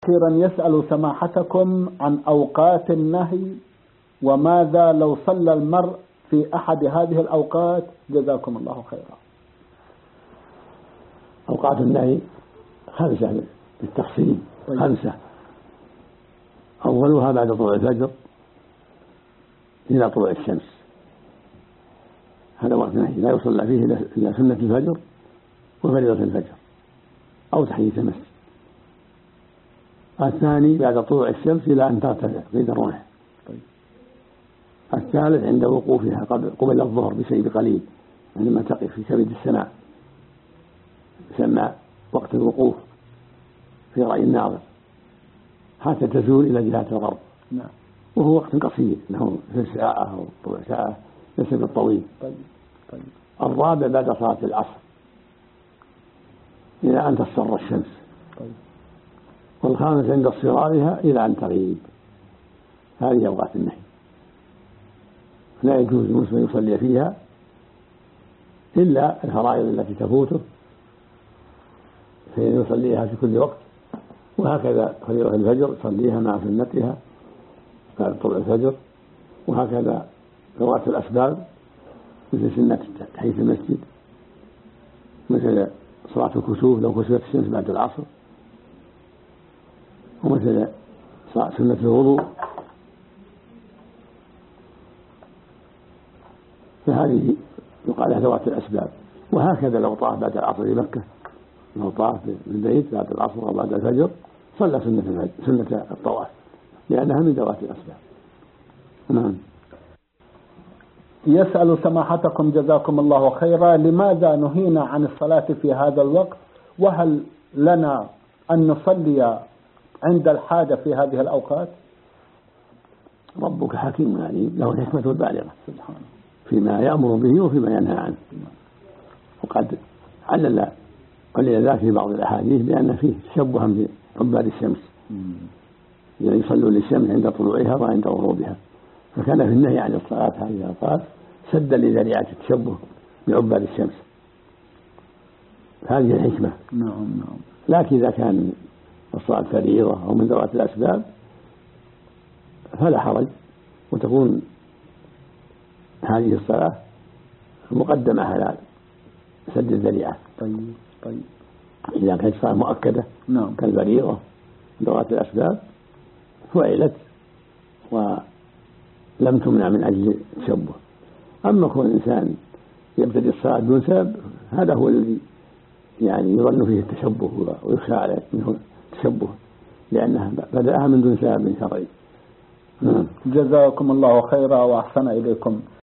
أخيرا يسأل سماحتكم عن أوقات النهي، وماذا لو صلى المرء في أحد هذه الأوقات؟ جزاكم الله خيرا. أوقات النهي 5 بالتفصيل، 5. أولها بعد طلوع الفجر إلى طلوع الشمس، هذا وقت النهي لا يصلى فيه إلا سنة الفجر وفريضة الفجر أو تحية المسجد. الثاني بعد طلوع الشمس إلى أن ترتفع قيد الرمح. الثالث عند وقوفها قبل الظهر بشيء قليل، عندما تقف في كبد السماء يسمى وقت الوقوف في رأي الناظر حتى تزول إلى جهة الغرب. وهو وقت قصير، انه ثلث ساعة أو ربع ساعة، ليس بالطويل. الرابع بعد صلاة العصر إلى أن تصفر الشمس. والخامس عند اصفرارها إلى أن تغيب. هذه أوقات النهي، لا يجوز المسلم يصلي فيها إلا الفرائض التي تفوته فإن يصليها في كل وقت، وهكذا فريضة الفجر يصليها مع سنتها بعد طلوع الفجر، وهكذا ذوات الأسباب مثل سنة تحية المسجد، مثل صلاة الكسوف لو كسفت الشمس بعد العصر، ومثل سنة الوضوء. فهذه يقال لها ذوات الأسباب. وهكذا لو طاف بعد العصر في مكة، لو طاف في البيت بعد العصر أو بعد الفجر صلى سنة الطواف، لأنها من ذوات الأسباب. نعم. يسأل سماحتكم جزاكم الله خيرا، لماذا نهينا عن الصلاة في هذا الوقت؟ وهل لنا أن نصلي عند الحاجة في هذه الأوقات؟ ربك حكيم عليم، له الحكمة البالغة فيما يأمر به وفيما ينهى عنه. وقد علل ذلك في بعض الأحاديث بأن فيه تشبها بعباد الشمس، يعني يصلوا للشمس عند طلوعها وعند غروبها، فكان في النهي عن الصلاة هذه الأوقات سدا لذريعة التشبه بعباد الشمس. هذه الحكمة. نعم. لكن إذا كان الصلاة فريضة أو من ذوات الأسباب فلا حرج، وتكون هذه الصلاة مقدمة على سد الذريعة. طيب. إذا كانت صلاة مؤكدة كالفريضة ذوات الأسباب فعلت ولم تمنع من أجل التشبه. أما كون الإنسان يبتدي الصلاة دون سبب، هذا هو الذي يعني يظن فيه التشبه ويخشى عليه منه التشبه، لأنها بدأها من دون سبب شرعي. جزاكم الله خيرا وأحسن إليكم.